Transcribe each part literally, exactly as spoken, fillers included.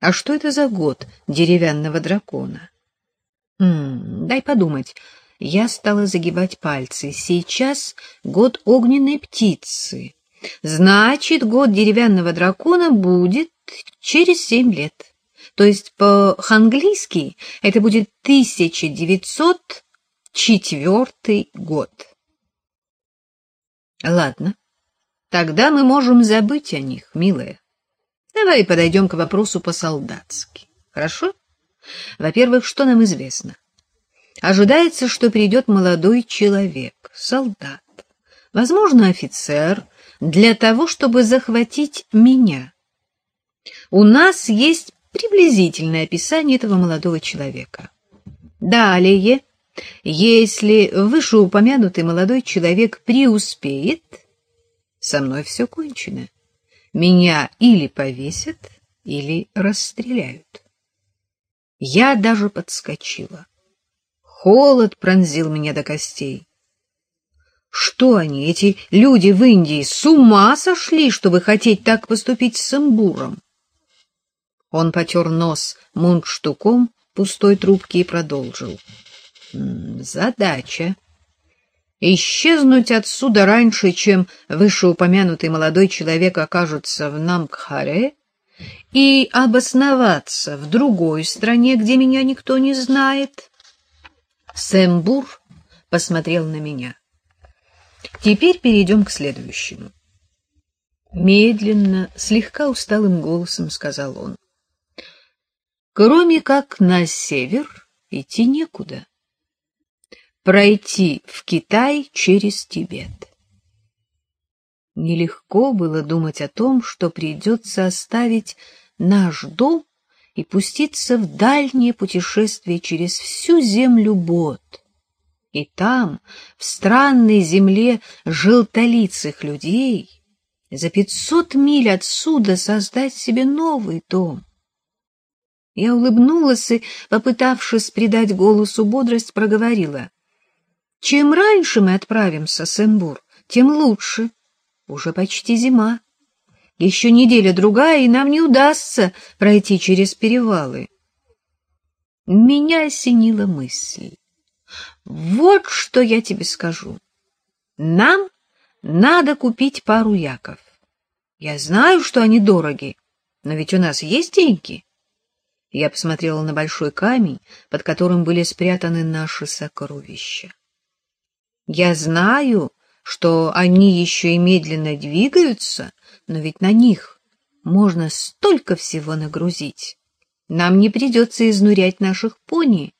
А что это за год деревянного дракона? М-м, дай подумать. Я стала загибать пальцы. Сейчас год огненной птицы. Значит, год деревянного дракона будет через семь лет. То есть по-английски это будет тысяча девятьсот четвёртый год. Ладно, тогда мы можем забыть о них, милая. Давай подойдем к вопросу по-солдатски. Хорошо? Во-первых, что нам известно? Ожидается, что придет молодой человек, солдат, возможно, офицер, для того, чтобы захватить меня. У нас есть приблизительное описание этого молодого человека. Далее, если вышеупомянутый молодой человек преуспеет, со мной все кончено. Меня или повесят, или расстреляют. Я даже подскочила. Холод пронзил меня до костей. Что они, эти люди в Индии, с ума сошли, чтобы хотеть так поступить с Сембуром? Он потер нос мундштуком пустой трубки и продолжил. Задача. Исчезнуть отсюда раньше, чем вышеупомянутый молодой человек окажется в Намгхаре, и обосноваться в другой стране, где меня никто не знает. Сембур посмотрел на меня. Теперь перейдем к следующему. Медленно, слегка усталым голосом сказал он. Кроме как на север идти некуда. Пройти в Китай через Тибет. Нелегко было думать о том, что придется оставить наш дом и пуститься в дальнее путешествие через всю землю Бот. И там, в странной земле желтолицых людей, за пятьсот миль отсюда создать себе новый дом. Я улыбнулась и, попытавшись придать голосу бодрость, проговорила. Чем раньше мы отправимся, Сембур, тем лучше. Уже почти зима. Еще неделя-другая, и нам не удастся пройти через перевалы. Меня осенила мысль. Вот что я тебе скажу. Нам надо купить пару яков. Я знаю, что они дороги, но ведь у нас есть деньги. Я посмотрела на большой камень, под которым были спрятаны наши сокровища. Я знаю, что они еще и медленно двигаются, но ведь на них можно столько всего нагрузить. Нам не придется изнурять наших пони.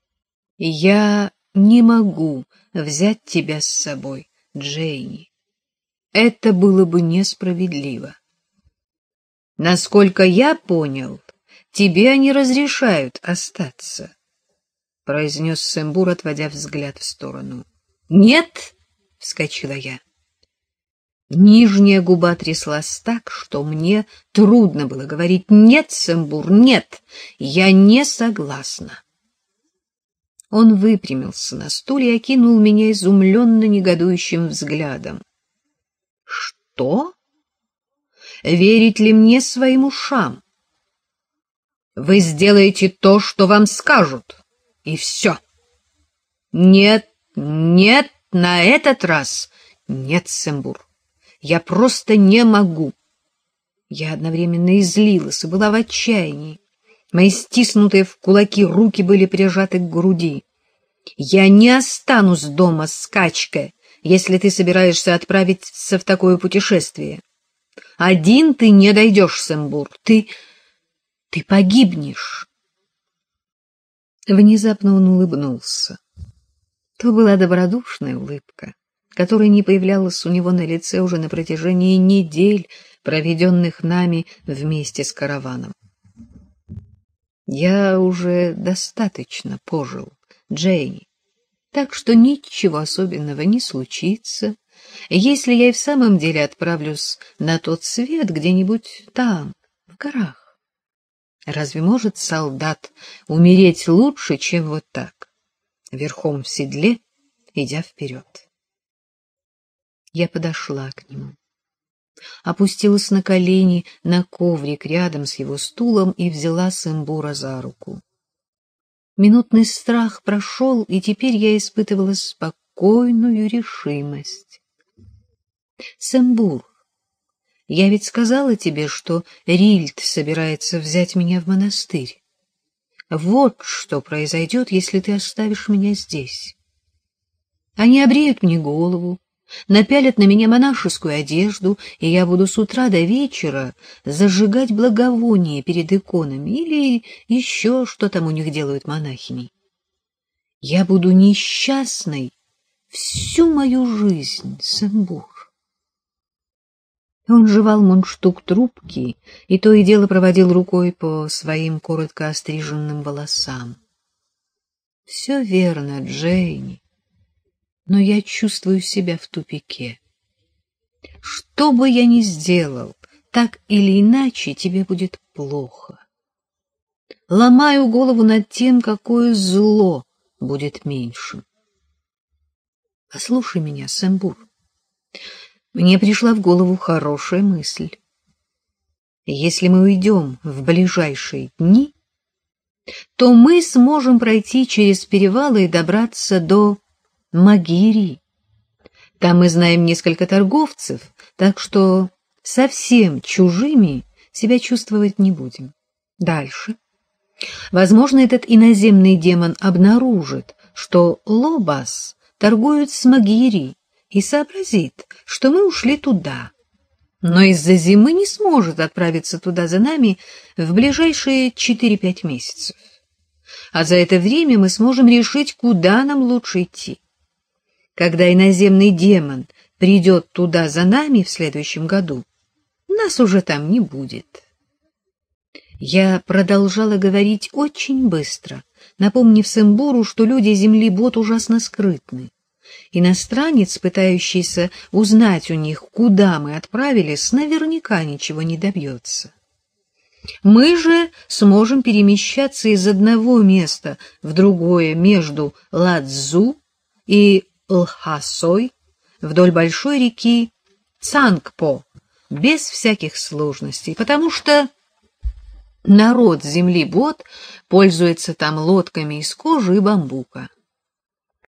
Я не могу взять тебя с собой, Джейни. Это было бы несправедливо. Насколько я понял, тебе они разрешают остаться, — произнес Сембур, отводя взгляд в сторону. — Нет! — вскочила я. Нижняя губа тряслась так, что мне трудно было говорить «нет, Сембур, нет, я не согласна». Он выпрямился на стуле и окинул меня изумленно негодующим взглядом. — Что? Верить ли мне своим ушам? Вы сделаете то, что вам скажут, и все. Нет, нет, на этот раз нет, Сембур. Я просто не могу. Я одновременно и злилась, и была в отчаянии. Мои стиснутые в кулаки руки были прижаты к груди. Я не останусь дома с Качкой, если ты собираешься отправиться в такое путешествие. Один ты не дойдешь, Сембур. Ты... ты погибнешь. Внезапно он улыбнулся. То была добродушная улыбка, которая не появлялась у него на лице уже на протяжении недель, проведенных нами вместе с караваном. Я уже достаточно пожил, Джейни, так что ничего особенного не случится, если я и в самом деле отправлюсь на тот свет где-нибудь там, в горах. Разве может солдат умереть лучше, чем вот так, верхом в седле, идя вперед? Я подошла к нему. опустилась на колени на коврик рядом с его стулом и взяла Сэмбура за руку. Минутный страх прошел, и теперь я испытывала спокойную решимость. Сэмбур, я ведь сказала тебе, что Рильд собирается взять меня в монастырь. Вот что произойдет, если ты оставишь меня здесь. Они обреют мне голову, напялят на меня монашескую одежду, и я буду с утра до вечера зажигать благовоние перед иконами или еще что там у них делают монахини. Я буду несчастной всю мою жизнь, Сэмбур. Он жевал мундштук трубки и то и дело проводил рукой по своим коротко остриженным волосам. — Все верно, Джейни, но я чувствую себя в тупике. Что бы я ни сделал, так или иначе тебе будет плохо. Ломаю голову над тем, какое зло будет меньшим. Послушай меня, Сэмбур. Мне пришла в голову хорошая мысль. Если мы уйдем в ближайшие дни, то мы сможем пройти через перевалы и добраться до Магири. Там мы знаем несколько торговцев, так что совсем чужими себя чувствовать не будем. Дальше. Возможно, этот иноземный демон обнаружит, что Лобас торгуют с Магири, и сообразит, что мы ушли туда, но из-за зимы не сможет отправиться туда за нами в ближайшие четыре-пять месяцев. А за это время мы сможем решить, куда нам лучше идти. Когда иноземный демон придет туда за нами в следующем году, нас уже там не будет. Я продолжала говорить очень быстро, напомнив Сэмбуру, что люди земли Бот ужасно скрытны. Иностранец, пытающийся узнать у них, куда мы отправились, наверняка ничего не добьется. Мы же сможем перемещаться из одного места в другое между Ладзу и Лхасой вдоль большой реки Цангпо без всяких сложностей, потому что народ земли Бот пользуется там лодками из кожи и бамбука.